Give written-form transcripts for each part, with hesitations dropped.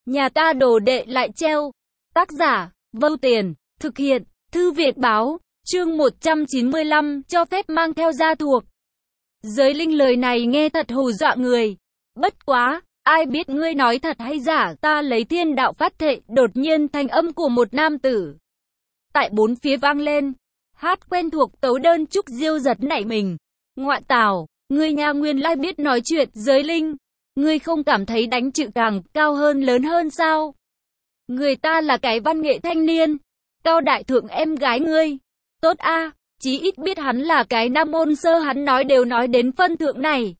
Nhà ta đồ đệ lại treo. Tác giả, Vâu Tiền, thực hiện, Thư Việt Báo, chương 195, cho phép mang theo gia thuộc. Giới linh lời này nghe thật hù dọa người. Bất quá, ai biết ngươi nói thật hay giả, ta lấy thiên đạo phát thệ, đột nhiên thanh âm của một nam tử. Tại bốn phía vang lên, hát quen thuộc tấu đơn. Trúc Diêu giật nảy mình. Ngoại tào, ngươi nha nguyên lai biết nói chuyện. Giới linh, ngươi không cảm thấy đánh chữ càng cao hơn lớn hơn sao? Người ta là cái văn nghệ thanh niên, Cao đại thượng em gái ngươi. Tốt a, chí ít biết hắn là cái nam môn sơ, hắn nói đều nói đến phân thượng này.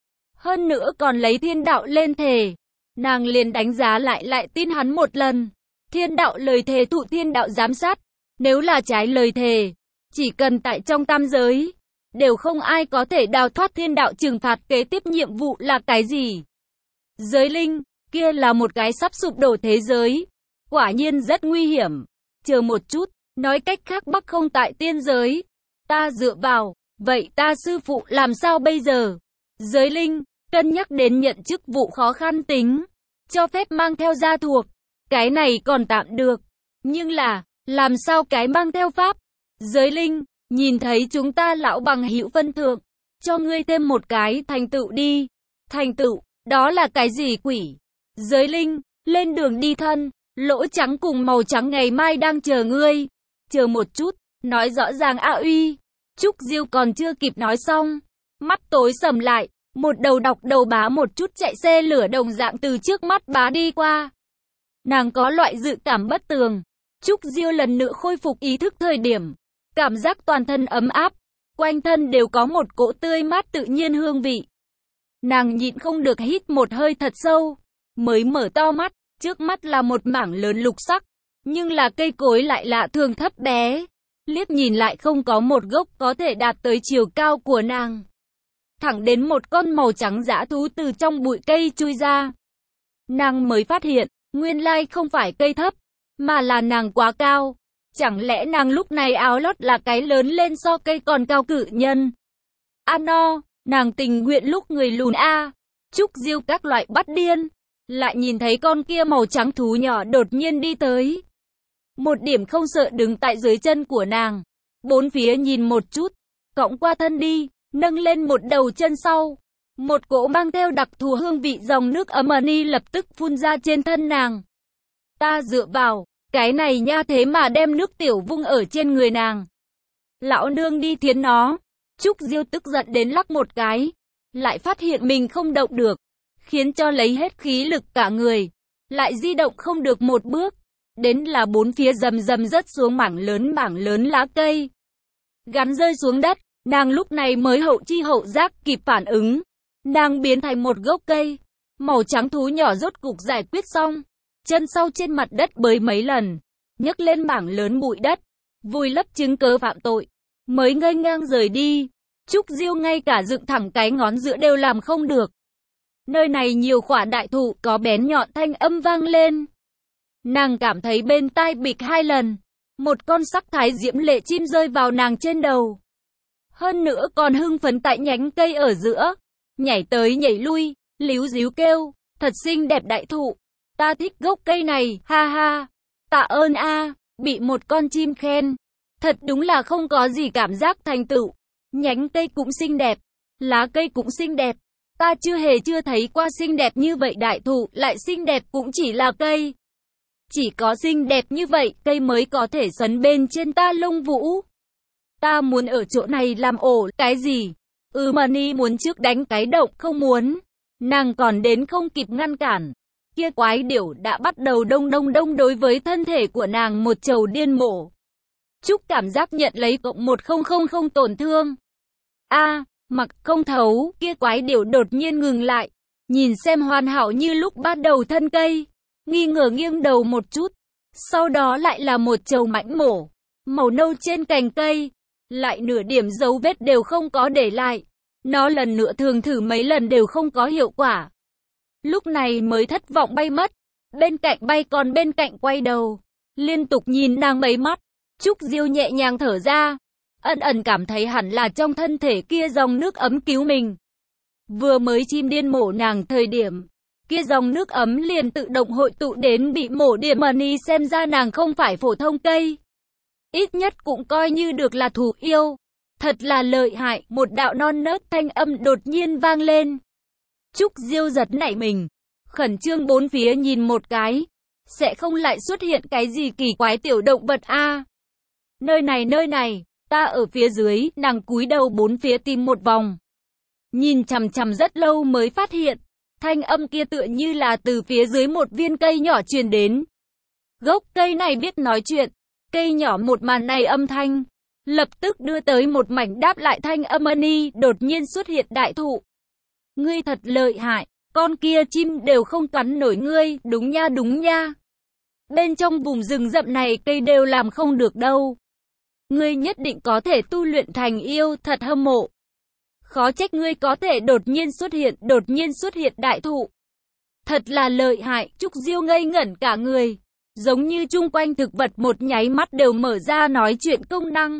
Hơn nữa còn lấy thiên đạo lên thề. Nàng liền đánh giá lại tin hắn một lần. Thiên đạo lời thề thụ thiên đạo giám sát. Nếu là trái lời thề, chỉ cần tại trong tam giới, đều không ai có thể đào thoát thiên đạo trừng phạt. Kế tiếp nhiệm vụ là cái gì? Giới linh, kia là một cái sắp sụp đổ thế giới. Quả nhiên rất nguy hiểm. Chờ một chút, nói cách khác Bắc không tại tiên giới. Ta dựa vào, vậy ta sư phụ làm sao bây giờ? Giới linh, cân nhắc đến nhận chức vụ khó khăn tính, cho phép mang theo gia thuộc. Cái này còn tạm được. Nhưng là, làm sao cái mang theo pháp? Giới linh, nhìn thấy chúng ta lão bằng hữu phân thượng, cho ngươi thêm một cái thành tựu đi. Thành tựu, đó là cái gì quỷ? Giới linh, lên đường đi thân, lỗ trắng cùng màu trắng ngày mai đang chờ ngươi. Chờ một chút, nói rõ ràng a uy. Trúc Diêu còn chưa kịp nói xong, mắt tối sầm lại, một đầu đọc đầu bá một chút chạy xe lửa đồng dạng từ trước mắt bá đi qua. Nàng có loại dự cảm bất tường. Trúc Diêu lần nữa khôi phục ý thức thời điểm, cảm giác toàn thân ấm áp, quanh thân đều có một cỗ tươi mát tự nhiên hương vị. Nàng nhịn không được hít một hơi thật sâu, mới mở to mắt, trước mắt là một mảng lớn lục sắc, nhưng là cây cối lại lạ thường thấp bé, liếc nhìn lại không có một gốc có thể đạt tới chiều cao của nàng. Thẳng đến một con màu trắng dã thú từ trong bụi cây chui ra. Nàng mới phát hiện, nguyên lai không phải cây thấp, mà là nàng quá cao. Chẳng lẽ nàng lúc này áo lót là cái lớn lên so cây còn cao cự nhân? No, nàng tình nguyện lúc người lùn a. Trúc Diêu các loại bắt điên, lại nhìn thấy con kia màu trắng thú nhỏ đột nhiên đi tới. Một điểm không sợ đứng tại dưới chân của nàng. Bốn phía nhìn một chút, cõng qua thân đi, nâng lên một đầu chân sau. Một cỗ mang theo đặc thù hương vị dòng nước ấm ni lập tức phun ra trên thân nàng. Ta dựa vào, cái này nha thế mà đem nước tiểu vung ở trên người nàng. Lão nương đi thiến nó. Trúc Diêu tức giận đến lắc một cái, lại phát hiện mình không động được, khiến cho lấy hết khí lực cả người, lại di động không được một bước. Đến là bốn phía rầm rầm rớt xuống mảng lớn lá cây, gắn rơi xuống đất. Nàng lúc này mới hậu chi hậu giác kịp phản ứng. Nàng biến thành một gốc cây. Màu trắng thú nhỏ rốt cục giải quyết xong. Chân sau trên mặt đất bới mấy lần, nhấc lên mảng lớn bụi đất, vùi lấp chứng cớ phạm tội, mới ngây ngang rời đi. Trúc Diêu ngay cả dựng thẳng cái ngón giữa đều làm không được. Nơi này nhiều khỏa đại thụ, có bén nhọn thanh âm vang lên. Nàng cảm thấy bên tai bịch hai lần. Một con sắc thái diễm lệ chim rơi vào nàng trên đầu. Hơn nữa còn hưng phấn tại nhánh cây ở giữa, nhảy tới nhảy lui, líu díu kêu, thật xinh đẹp đại thụ. Ta thích gốc cây này, ha ha. Tạ ơn a, bị một con chim khen. Thật đúng là không có gì cảm giác thành tựu. Nhánh cây cũng xinh đẹp, lá cây cũng xinh đẹp. Ta chưa thấy qua xinh đẹp như vậy đại thụ, lại xinh đẹp cũng chỉ là cây. Chỉ có xinh đẹp như vậy, cây mới có thể sấn bên trên ta lông vũ. Ta muốn ở chỗ này làm ổ, cái gì? Ni muốn trước đánh cái động, không muốn. Nàng còn đến không kịp ngăn cản. Kia quái điểu đã bắt đầu đông đối với thân thể của nàng một trầu điên mổ. Trúc cảm giác nhận lấy cộng 1000 tổn thương. Mặc không thấu, kia quái điểu đột nhiên ngừng lại. Nhìn xem hoàn hảo như lúc ban đầu thân cây. Nghi ngờ nghiêng đầu một chút. Sau đó lại là một trầu mãnh mổ. Màu nâu trên cành cây. Lại nửa điểm dấu vết đều không có để lại. Nó lần nữa thường thử mấy lần đều không có hiệu quả. Lúc này mới thất vọng bay mất. Bên cạnh bay còn bên cạnh quay đầu, liên tục nhìn nàng mấy mắt. Trúc Diêu nhẹ nhàng thở ra, ẩn cảm thấy hẳn là trong thân thể kia dòng nước ấm cứu mình. Vừa mới chim điên mổ nàng thời điểm, kia dòng nước ấm liền tự động hội tụ đến bị mổ điểm money, xem ra nàng không phải phổ thông cây. Ít nhất cũng coi như được là thủ yêu. Thật là lợi hại, một đạo non nớt thanh âm đột nhiên vang lên. Trúc Diêu giật nảy mình, khẩn trương bốn phía nhìn một cái. Sẽ không lại xuất hiện cái gì kỳ quái tiểu động vật a? Nơi này, ta ở phía dưới, nàng cúi đầu bốn phía tìm một vòng. Nhìn chằm chằm rất lâu mới phát hiện, thanh âm kia tựa như là từ phía dưới một viên cây nhỏ truyền đến. Gốc cây này biết nói chuyện, cây nhỏ một màn này âm thanh, lập tức đưa tới một mảnh đáp lại thanh âm money, đột nhiên xuất hiện đại thụ. Ngươi thật lợi hại, con kia chim đều không cắn nổi ngươi, đúng nha. Bên trong vùng rừng rậm này cây đều làm không được đâu. Ngươi nhất định có thể tu luyện thành yêu, thật hâm mộ. Khó trách ngươi có thể đột nhiên xuất hiện đại thụ. Thật là lợi hại, Trúc Diêu ngây ngẩn cả người. Giống như chung quanh thực vật một nháy mắt đều mở ra nói chuyện công năng.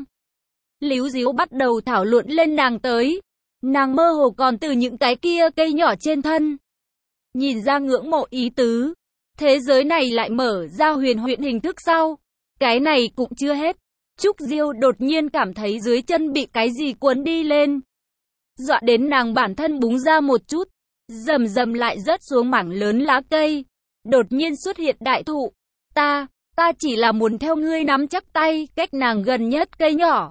Líu díu bắt đầu thảo luận lên nàng tới. Nàng mơ hồ còn từ những cái kia cây nhỏ trên thân. Nhìn ra ngưỡng mộ ý tứ. Thế giới này lại mở ra huyền hình thức sau. Cái này cũng chưa hết. Trúc Diêu đột nhiên cảm thấy dưới chân bị cái gì cuốn đi lên. Dọa đến nàng bản thân búng ra một chút. Rầm lại rớt xuống mảng lớn lá cây. Đột nhiên xuất hiện đại thụ. Ta chỉ là muốn theo ngươi nắm chắc tay, cách nàng gần nhất cây nhỏ.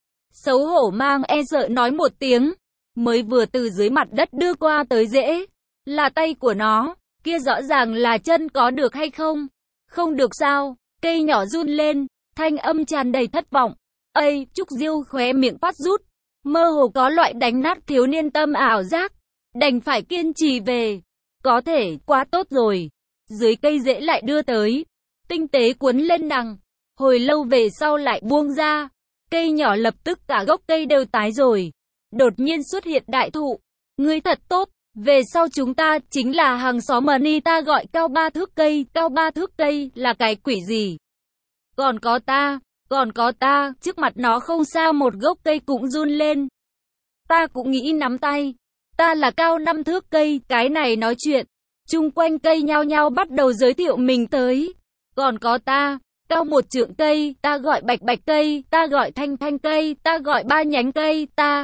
Xấu hổ mang e sợ nói một tiếng. Mới vừa từ dưới mặt đất đưa qua tới rễ. Là tay của nó. Kia rõ ràng là chân, có được hay không? Không được sao? Cây nhỏ run lên, thanh âm tràn đầy thất vọng. Ây, Trúc Diêu khóe miệng phát rút. Mơ hồ có loại đánh nát thiếu niên tâm ảo giác. Đành phải kiên trì về. Có thể, quá tốt rồi. Dưới cây rễ lại đưa tới. Tinh tế cuốn lên nàng. Hồi lâu về sau lại buông ra. Cây nhỏ lập tức cả gốc cây đều tái rồi. Đột nhiên xuất hiện đại thụ. Ngươi thật tốt. Về sau chúng ta chính là hàng xóm money, ta gọi cao 3 thước cây là cái quỷ gì? Còn có ta, trước mặt nó không sao, một gốc cây cũng run lên. Ta cũng nghĩ nắm tay, ta là cao 5 thước cây, cái này nói chuyện. Chung quanh cây nhao nhao bắt đầu giới thiệu mình tới. Còn có ta, cao 1 trượng cây, ta gọi bạch cây, ta gọi thanh cây, ta gọi 3 nhánh cây, ta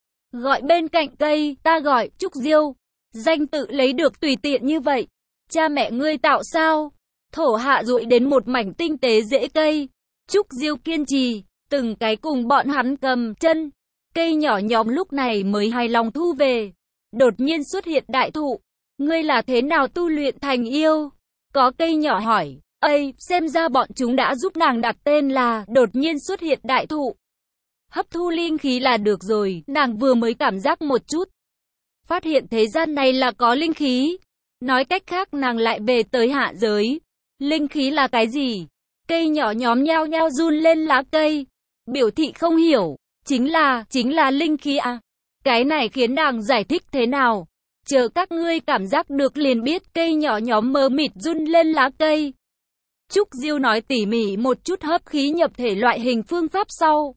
gọi bên cạnh cây, ta gọi Trúc Diêu. Danh tự lấy được tùy tiện như vậy. Cha mẹ ngươi tạo sao? Thổ hạ rụi đến một mảnh tinh tế rễ cây. Trúc Diêu kiên trì, từng cái cùng bọn hắn cầm chân. Cây nhỏ nhóm lúc này mới hài lòng thu về. Đột nhiên xuất hiện đại thụ. Ngươi là thế nào tu luyện thành yêu? Có cây nhỏ hỏi. Ây, xem ra bọn chúng đã giúp nàng đặt tên là đột nhiên xuất hiện đại thụ. Hấp thu linh khí là được rồi, nàng vừa mới cảm giác một chút. Phát hiện thế gian này là có linh khí. Nói cách khác nàng lại về tới hạ giới. Linh khí là cái gì? Cây nhỏ nhóm nhao nhao run lên lá cây. Biểu thị không hiểu. Chính là linh khí à? Cái này khiến nàng giải thích thế nào? Chờ các ngươi cảm giác được liền biết. Cây nhỏ nhóm mơ mịt run lên lá cây. Trúc Diêu nói tỉ mỉ một chút hấp khí nhập thể loại hình phương pháp sau.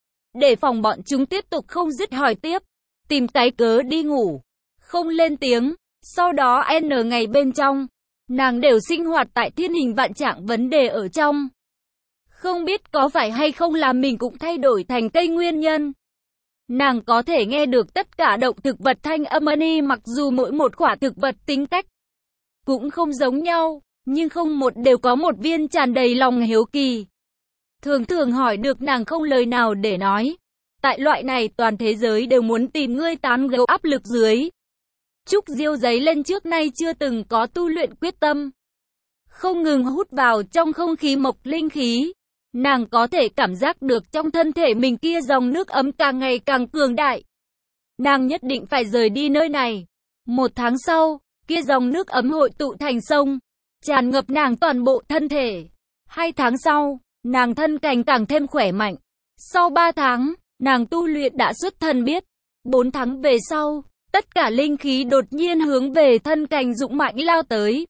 Để phòng bọn chúng tiếp tục không dứt hỏi tiếp. Tìm cái cớ đi ngủ. Không lên tiếng. Sau đó N ngày bên trong. Nàng đều sinh hoạt tại thiên hình vạn trạng vấn đề ở trong. Không biết có phải hay không là mình cũng thay đổi thành cây nguyên nhân. Nàng có thể nghe được tất cả động thực vật thanh âm money, mặc dù mỗi một quả thực vật tính cách cũng không giống nhau, nhưng không một đều có một viên tràn đầy lòng hiếu kỳ. Thường hỏi được nàng không lời nào để nói. Tại loại này toàn thế giới đều muốn tìm ngươi tán gẫu áp lực dưới. Trúc Diêu giấy lên trước nay chưa từng có tu luyện quyết tâm. Không ngừng hút vào trong không khí mộc linh khí. Nàng có thể cảm giác được trong thân thể mình kia dòng nước ấm càng ngày càng cường đại. Nàng nhất định phải rời đi nơi này. 1 tháng sau, kia dòng nước ấm hội tụ thành sông, tràn ngập nàng toàn bộ thân thể. 2 tháng sau, nàng thân cảnh càng thêm khỏe mạnh. Sau 3 tháng, nàng tu luyện đã xuất thần biết. 4 tháng về sau, tất cả linh khí đột nhiên hướng về thân cảnh dũng mạnh lao tới.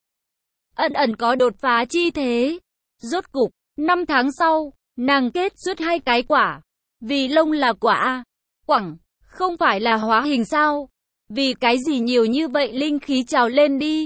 Ẩn có đột phá chi thế. Rốt cục, 5 tháng sau, nàng kết xuất 2 cái quả. Vì lông là quả A. Quẳng, không phải là hóa hình sao? Vì cái gì nhiều như vậy linh khí trào lên đi.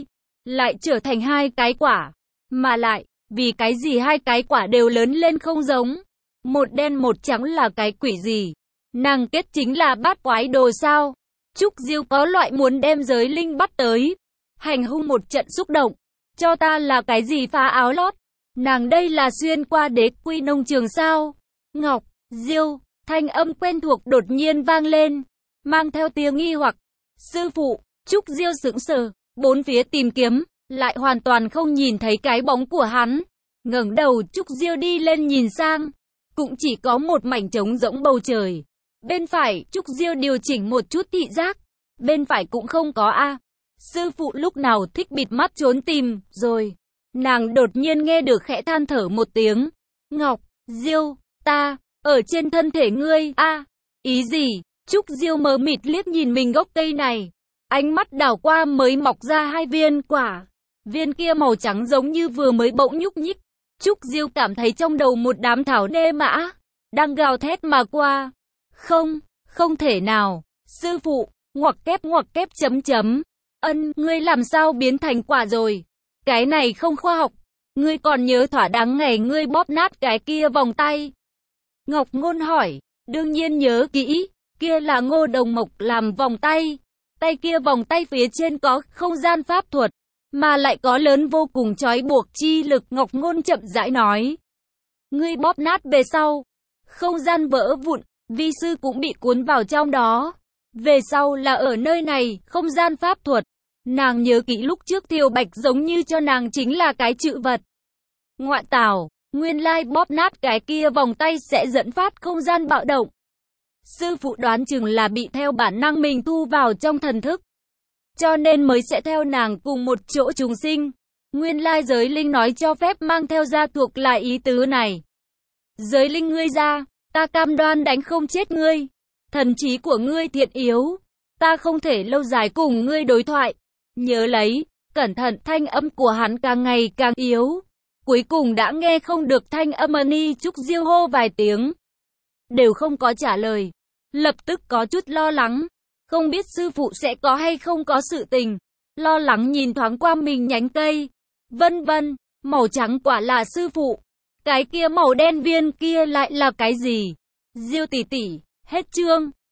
lại trở thành hai cái quả. Mà lại, vì cái gì hai cái quả đều lớn lên không giống? Một đen một trắng là cái quỷ gì? Nàng kết chính là bát quái đồ sao? Trúc Diêu có loại muốn đem giới linh bắt tới, hành hung một trận xúc động. Cho ta là cái gì phá áo lót? Nàng đây là xuyên qua đế quy nông trường sao? Ngọc, Diêu, thanh âm quen thuộc đột nhiên vang lên, mang theo tiếng nghi hoặc. Sư phụ, Trúc Diêu sững sờ, bốn phía tìm kiếm, lại hoàn toàn không nhìn thấy cái bóng của hắn. Ngẩng đầu Trúc Diêu đi lên nhìn sang, cũng chỉ có một mảnh trống rỗng bầu trời. Bên phải, Trúc Diêu điều chỉnh một chút thị giác, bên phải cũng không có a. Sư phụ lúc nào thích bịt mắt trốn tìm, rồi. Nàng đột nhiên nghe được khẽ than thở một tiếng. Ngọc, Diêu, ta, ở trên thân thể ngươi, a, ý gì? Trúc Diêu mờ mịt liếc nhìn mình gốc cây này. Ánh mắt đảo qua mới mọc ra hai viên quả. Viên kia màu trắng giống như vừa mới bỗng nhúc nhích. Trúc Diêu cảm thấy trong đầu một đám thảo nê mã đang gào thét mà qua. Không, không thể nào. Sư phụ, ngoặc kép chấm chấm. Ngươi làm sao biến thành quả rồi? Cái này không khoa học. Ngươi còn nhớ thỏa đáng ngày ngươi bóp nát cái kia vòng tay? Ngọc Ngôn hỏi. Đương nhiên nhớ kỹ. Kia là Ngô Đồng Mộc làm vòng tay. Tay kia vòng tay phía trên có không gian pháp thuật, mà lại có lớn vô cùng trói buộc chi lực. Ngọc Ngôn chậm rãi nói. Ngươi bóp nát về sau, không gian vỡ vụn, vi sư cũng bị cuốn vào trong đó. Về sau là ở nơi này, không gian pháp thuật. Nàng nhớ kỹ lúc trước Thiều Bạch giống như cho nàng chính là cái chữ vật. Ngoại tảo, nguyên lai bóp nát cái kia vòng tay sẽ dẫn phát không gian bạo động. Sư phụ đoán chừng là bị theo bản năng mình thu vào trong thần thức, cho nên mới sẽ theo nàng cùng một chỗ trùng sinh. Nguyên lai giới linh nói cho phép mang theo gia thuộc là ý tứ này. Giới linh ngươi ra, ta cam đoan đánh không chết ngươi. Thần trí của ngươi thiện yếu, ta không thể lâu dài cùng ngươi đối thoại. Nhớ lấy, cẩn thận. Thanh âm của hắn càng ngày càng yếu. Cuối cùng đã nghe không được thanh âm Ni. Trúc Diêu hô vài tiếng, đều không có trả lời. Lập tức có chút lo lắng, không biết sư phụ sẽ có hay không có sự tình. Lo lắng nhìn thoáng qua mình nhánh cây. Vân vân, màu trắng quả là sư phụ. Cái kia màu đen viên kia lại là cái gì? Diêu tỷ tỷ, hết chương.